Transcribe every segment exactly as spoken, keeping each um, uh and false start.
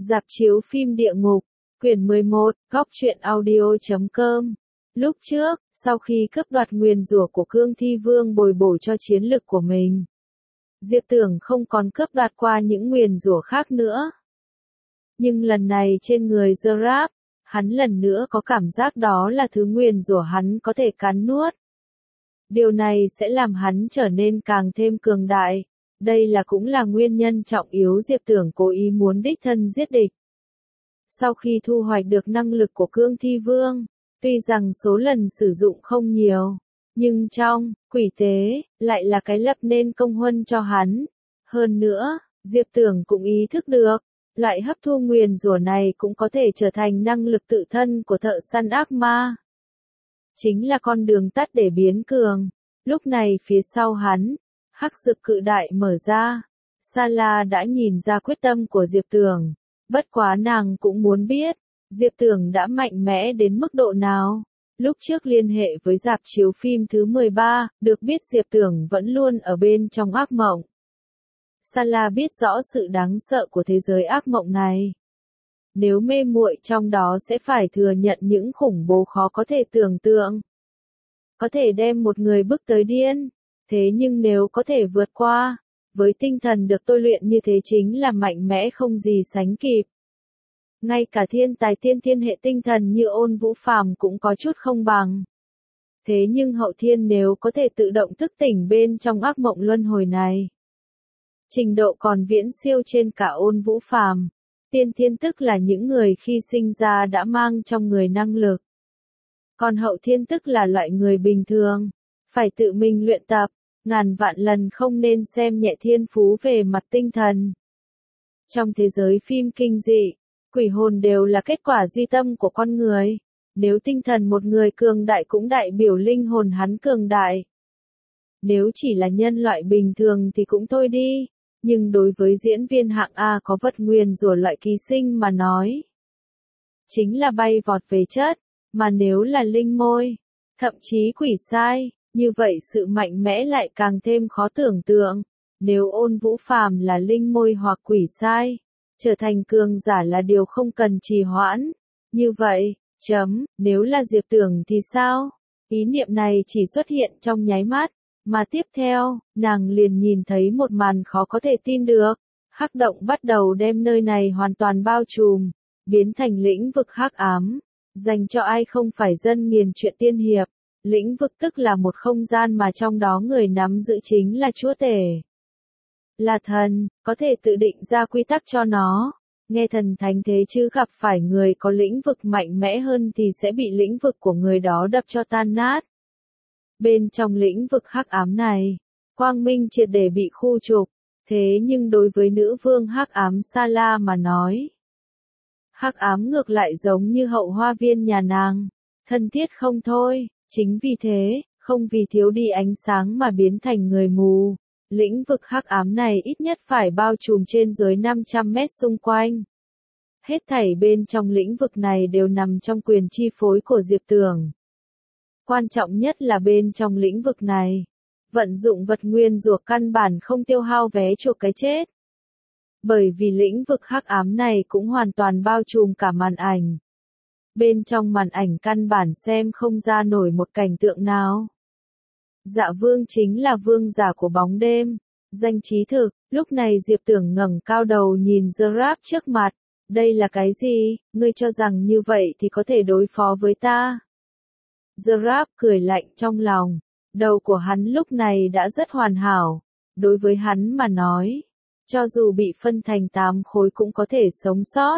Rạp chiếu phim địa ngục, quyển mười một, góc truyện audio chấm com. Lúc trước, sau khi cướp đoạt nguyền rủa của Cương Thi Vương bồi bổ cho chiến lực của mình, Diệp Tưởng không còn cướp đoạt qua những nguyền rủa khác nữa. Nhưng lần này trên người Giraffe, hắn lần nữa có cảm giác đó là thứ nguyền rủa hắn có thể cắn nuốt. Điều này sẽ làm hắn trở nên càng thêm cường đại. Đây là cũng là nguyên nhân trọng yếu Diệp Tưởng cố ý muốn đích thân giết địch. Sau khi thu hoạch được năng lực của Cương Thi Vương, tuy rằng số lần sử dụng không nhiều, nhưng trong quỷ tế lại là cái lập nên công huân cho hắn. Hơn nữa, Diệp Tưởng cũng ý thức được, loại hấp thu nguyền rủa này cũng có thể trở thành năng lực tự thân của thợ săn ác ma. Chính là con đường tắt để biến cường. Lúc này phía sau hắn, hắc dực cự đại mở ra. Sala đã nhìn ra quyết tâm của Diệp Tưởng. Bất quá nàng cũng muốn biết, Diệp Tưởng đã mạnh mẽ đến mức độ nào. Lúc trước liên hệ với rạp chiếu phim thứ mười ba, được biết Diệp Tưởng vẫn luôn ở bên trong ác mộng. Sala biết rõ sự đáng sợ của thế giới ác mộng này. Nếu mê muội trong đó sẽ phải thừa nhận những khủng bố khó có thể tưởng tượng. Có thể đem một người bức tới điên. Thế nhưng nếu có thể vượt qua, với tinh thần được tôi luyện như thế chính là mạnh mẽ không gì sánh kịp. Ngay cả thiên tài tiên thiên hệ tinh thần như Ôn Vũ Phàm cũng có chút không bằng. Thế nhưng hậu thiên nếu có thể tự động thức tỉnh bên trong ác mộng luân hồi này, trình độ còn viễn siêu trên cả Ôn Vũ Phàm. Tiên thiên tức là những người khi sinh ra đã mang trong người năng lực. Còn hậu thiên tức là loại người bình thường, phải tự mình luyện tập, ngàn vạn lần không nên xem nhẹ thiên phú về mặt tinh thần. Trong thế giới phim kinh dị, quỷ hồn đều là kết quả duy tâm của con người. Nếu tinh thần một người cường đại cũng đại biểu linh hồn hắn cường đại. Nếu chỉ là nhân loại bình thường thì cũng thôi đi. Nhưng đối với diễn viên hạng A có vật nguyền rủa loại ký sinh mà nói, chính là bay vọt về chất, mà nếu là linh môi, thậm chí quỷ sai, như vậy sự mạnh mẽ lại càng thêm khó tưởng tượng. Nếu Ôn Vũ Phàm là linh môi hoặc quỷ sai, trở thành cường giả là điều không cần trì hoãn. Như vậy, chấm, nếu là Diệp Tưởng thì sao? Ý niệm này chỉ xuất hiện trong nháy mắt. Mà tiếp theo, nàng liền nhìn thấy một màn khó có thể tin được. Hắc động bắt đầu đem nơi này hoàn toàn bao trùm, biến thành lĩnh vực hắc ám, dành cho ai không phải dân nghiền truyện tiên hiệp. Lĩnh vực tức là một không gian mà trong đó người nắm giữ chính là chúa tể, là thần, có thể tự định ra quy tắc cho nó. Nghe thần thánh thế chứ gặp phải người có lĩnh vực mạnh mẽ hơn thì sẽ bị lĩnh vực của người đó đập cho tan nát. Bên trong lĩnh vực hắc ám này, quang minh triệt để bị khu trục. Thế nhưng đối với nữ vương hắc ám Sala mà nói, hắc ám ngược lại giống như hậu hoa viên nhà nàng, thân thiết không thôi. Chính vì thế, không vì thiếu đi ánh sáng mà biến thành người mù. Lĩnh vực hắc ám này ít nhất phải bao trùm trên dưới năm trăm mét xung quanh. Hết thảy bên trong lĩnh vực này đều nằm trong quyền chi phối của Diệp Tưởng. Quan trọng nhất là bên trong lĩnh vực này, vận dụng vật nguyên rủa căn bản không tiêu hao vé chuộc cái chết. Bởi vì lĩnh vực hắc ám này cũng hoàn toàn bao trùm cả màn ảnh. Bên trong màn ảnh căn bản xem không ra nổi một cảnh tượng nào. Dạ vương chính là vương giả của bóng đêm, danh trí thực. Lúc này Diệp Tưởng ngẩng cao đầu nhìn Giraffe trước mặt. Đây là cái gì? Ngươi cho rằng như vậy thì có thể đối phó với ta? Giraffe cười lạnh trong lòng. Đầu của hắn lúc này đã rất hoàn hảo. Đối với hắn mà nói, cho dù bị phân thành tám khối cũng có thể sống sót.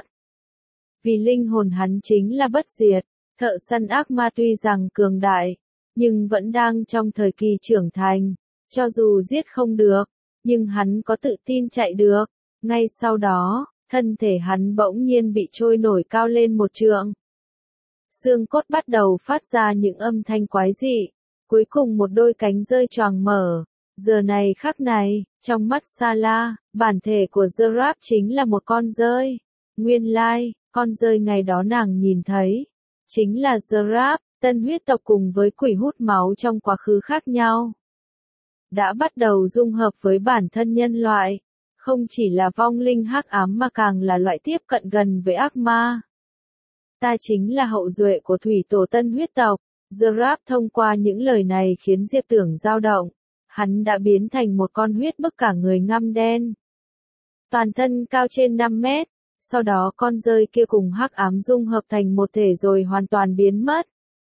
Vì linh hồn hắn chính là bất diệt. Thợ săn ác ma tuy rằng cường đại, nhưng vẫn đang trong thời kỳ trưởng thành. Cho dù giết không được, nhưng hắn có tự tin chạy được. Ngay sau đó, thân thể hắn bỗng nhiên bị trôi nổi cao lên một trượng. Xương cốt bắt đầu phát ra những âm thanh quái dị. Cuối cùng một đôi cánh rơi choàng mở. Giờ này khắc này, trong mắt Sala, bản thể của Giraffe chính là một con dơi. Nguyên lai, con dơi ngày đó nàng nhìn thấy, chính là Giraffe, tân huyết tộc cùng với quỷ hút máu trong quá khứ khác nhau. Đã bắt đầu dung hợp với bản thân nhân loại. không chỉ là vong linh hắc ám mà càng là loại tiếp cận gần với ác ma. Ta chính là hậu duệ của thủy tổ tân huyết tộc. Giraffe thông qua những lời này khiến Diệp Tưởng dao động. Hắn đã biến thành một con huyết bức cả người ngăm đen. Toàn thân cao trên năm mét, sau đó con rơi kia cùng hắc ám dung hợp thành một thể rồi hoàn toàn biến mất.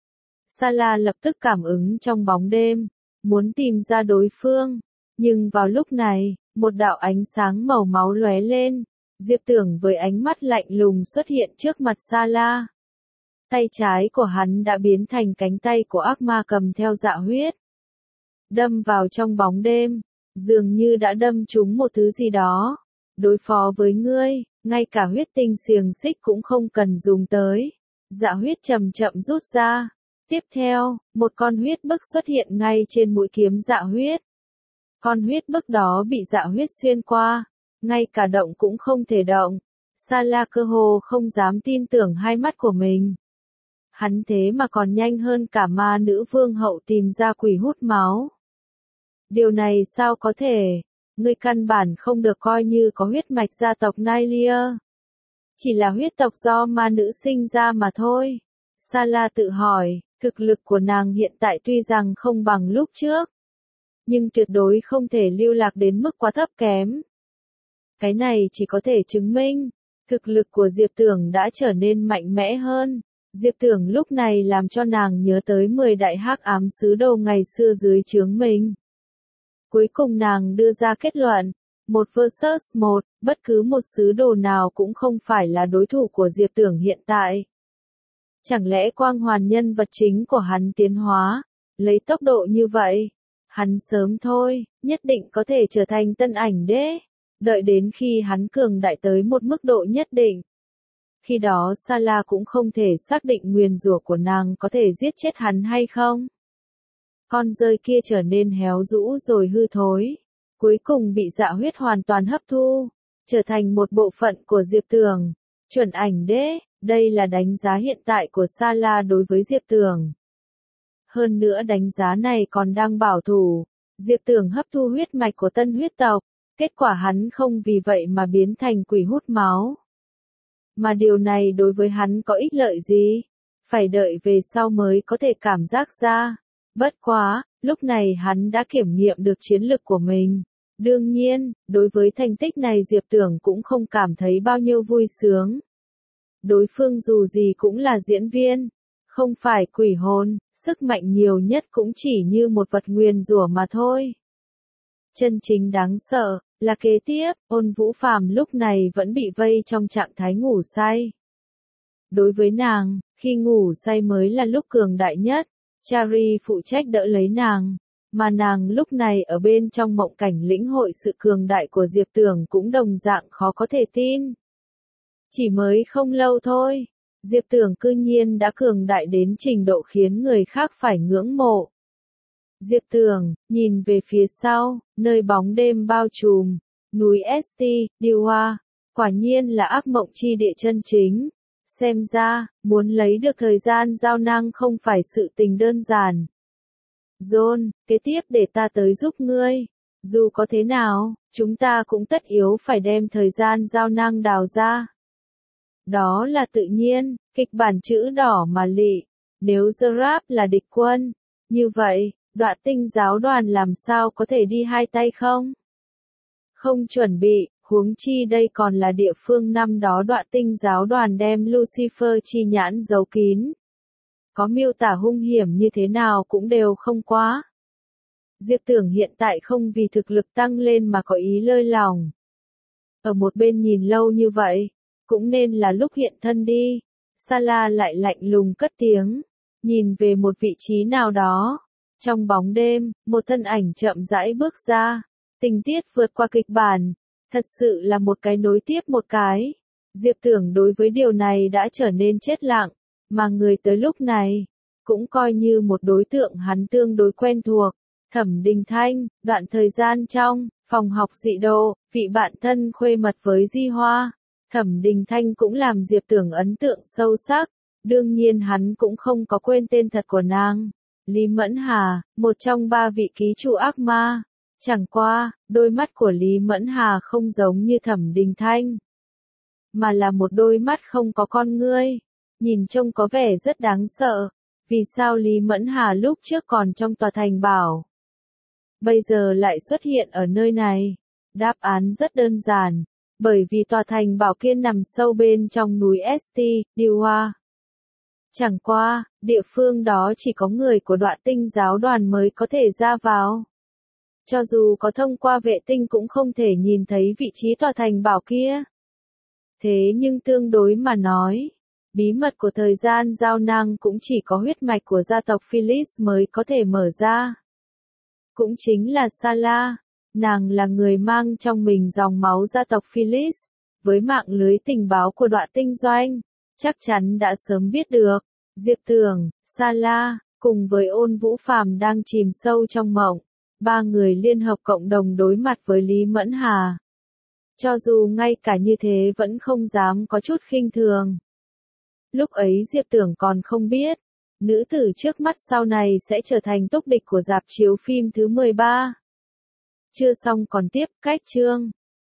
Sala lập tức cảm ứng trong bóng đêm, muốn tìm ra đối phương, nhưng vào lúc này, một đạo ánh sáng màu máu lóe lên, Diệp Tưởng với ánh mắt lạnh lùng xuất hiện trước mặt Sala. Tay trái của hắn đã biến thành cánh tay của ác ma cầm theo dạ huyết. Đâm vào trong bóng đêm, dường như đã đâm trúng một thứ gì đó. Đối phó với ngươi, ngay cả huyết tinh xiềng xích cũng không cần dùng tới. Dạ huyết chậm chậm rút ra. Tiếp theo, một con huyết bức xuất hiện ngay trên mũi kiếm dạ huyết. Con huyết bức đó bị dạ huyết xuyên qua, ngay cả động cũng không thể động. Sala cơ hồ không dám tin tưởng hai mắt của mình. Hắn thế mà còn nhanh hơn cả ma nữ vương hậu tìm ra quỷ hút máu. Điều này sao có thể? Ngươi căn bản không được coi như có huyết mạch gia tộc Nylia. Chỉ là huyết tộc do ma nữ sinh ra mà thôi. Sala tự hỏi, thực lực của nàng hiện tại tuy rằng không bằng lúc trước, nhưng tuyệt đối không thể lưu lạc đến mức quá thấp kém. Cái này chỉ có thể chứng minh, thực lực của Diệp Tưởng đã trở nên mạnh mẽ hơn. Diệp Tưởng lúc này làm cho nàng nhớ tới mười đại hắc ám sứ đồ ngày xưa dưới trướng mình. Cuối cùng nàng đưa ra kết luận, một versus một, bất cứ một sứ đồ nào cũng không phải là đối thủ của Diệp Tưởng hiện tại. Chẳng lẽ quang hoàn nhân vật chính của hắn tiến hóa, lấy tốc độ như vậy, hắn sớm thôi, nhất định có thể trở thành tân ảnh đế, đợi đến khi hắn cường đại tới một mức độ nhất định. Khi đó Sala cũng không thể xác định nguyền rủa của nàng có thể giết chết hắn hay không. Con rơi kia trở nên héo rũ rồi hư thối, cuối cùng bị dạ huyết hoàn toàn hấp thu, trở thành một bộ phận của Diệp Tưởng. Chuẩn ảnh đế, đây là đánh giá hiện tại của Sala đối với Diệp Tưởng. Hơn nữa đánh giá này còn đang bảo thủ, Diệp Tưởng hấp thu huyết mạch của tân huyết tộc, kết quả hắn không vì vậy mà biến thành quỷ hút máu. Mà điều này đối với hắn có ích lợi gì? Phải đợi về sau mới có thể cảm giác ra. Bất quá, lúc này hắn đã kiểm nghiệm được chiến lực của mình. Đương nhiên, đối với thành tích này Diệp Tưởng cũng không cảm thấy bao nhiêu vui sướng. Đối phương dù gì cũng là diễn viên, không phải quỷ hồn, sức mạnh nhiều nhất cũng chỉ như một vật nguyền rủa mà thôi. Chân chính đáng sợ, là kế tiếp, Ôn Vũ Phàm lúc này vẫn bị vây trong trạng thái ngủ say. Đối với nàng, khi ngủ say mới là lúc cường đại nhất, Chari phụ trách đỡ lấy nàng, mà nàng lúc này ở bên trong mộng cảnh lĩnh hội sự cường đại của Diệp Tưởng cũng đồng dạng khó có thể tin. Chỉ mới không lâu thôi, Diệp Tưởng cư nhiên đã cường đại đến trình độ khiến người khác phải ngưỡng mộ. Diệp Tưởng, nhìn về phía sau, nơi bóng đêm bao trùm, núi St, Diwa, quả nhiên là ác mộng chi địa chân chính. Xem ra, muốn lấy được thời gian giao năng không phải sự tình đơn giản. John, kế tiếp để ta tới giúp ngươi. Dù có thế nào, chúng ta cũng tất yếu phải đem thời gian giao năng đào ra. Đó là tự nhiên, kịch bản chữ đỏ mà lị. Nếu Giraffe là địch quân, như vậy, Đoạ Tinh giáo đoàn làm sao có thể đi hai tay không? Không chuẩn bị, huống chi đây còn là địa phương năm đó Đoạ Tinh giáo đoàn đem Lucifer chi nhãn giấu kín. Có miêu tả hung hiểm như thế nào cũng đều không quá. Diệp Tưởng hiện tại không vì thực lực tăng lên mà có ý lơi lòng. Ở một bên nhìn lâu như vậy, cũng nên là lúc hiện thân đi. Sala lại lạnh lùng cất tiếng, nhìn về một vị trí nào đó. Trong bóng đêm, một thân ảnh chậm rãi bước ra, tình tiết vượt qua kịch bản, thật sự là một cái nối tiếp một cái. Diệp Tưởng đối với điều này đã trở nên chết lặng, mà người tới lúc này, cũng coi như một đối tượng hắn tương đối quen thuộc. Thẩm Đình Thanh, đoạn thời gian trong phòng học dị độ, vị bạn thân khuê mật với Di Hoa. Thẩm Đình Thanh cũng làm Diệp Tưởng ấn tượng sâu sắc, đương nhiên hắn cũng không có quên tên thật của nàng. Lý Mẫn Hà, một trong ba vị ký chủ ác ma. Chẳng qua, đôi mắt của Lý Mẫn Hà không giống như Thẩm Đình Thanh, mà là một đôi mắt không có con ngươi, nhìn trông có vẻ rất đáng sợ. Vì sao Lý Mẫn Hà lúc trước còn trong tòa thành bảo, bây giờ lại xuất hiện ở nơi này? Đáp án rất đơn giản, bởi vì tòa thành bảo kia nằm sâu bên trong núi ét tê, Điều Hoa. Chẳng qua, địa phương đó chỉ có người của Đoạn Tinh giáo đoàn mới có thể ra vào. Cho dù có thông qua vệ tinh cũng không thể nhìn thấy vị trí tòa thành bảo kia. Thế nhưng tương đối mà nói, bí mật của thời gian giao năng cũng chỉ có huyết mạch của gia tộc Phyllis mới có thể mở ra. Cũng chính là Sala, nàng là người mang trong mình dòng máu gia tộc Phyllis, với mạng lưới tình báo của Đoạn Tinh Doanh, chắc chắn đã sớm biết được. Diệp Tưởng, Sala, cùng với Ôn Vũ Phàm đang chìm sâu trong mộng, ba người liên hợp cộng đồng đối mặt với Lý Mẫn Hà. Cho dù ngay cả như thế vẫn không dám có chút khinh thường. Lúc ấy Diệp Tưởng còn không biết, nữ tử trước mắt sau này sẽ trở thành túc địch của rạp chiếu phim thứ mười ba. Chưa xong còn tiếp, cách chương.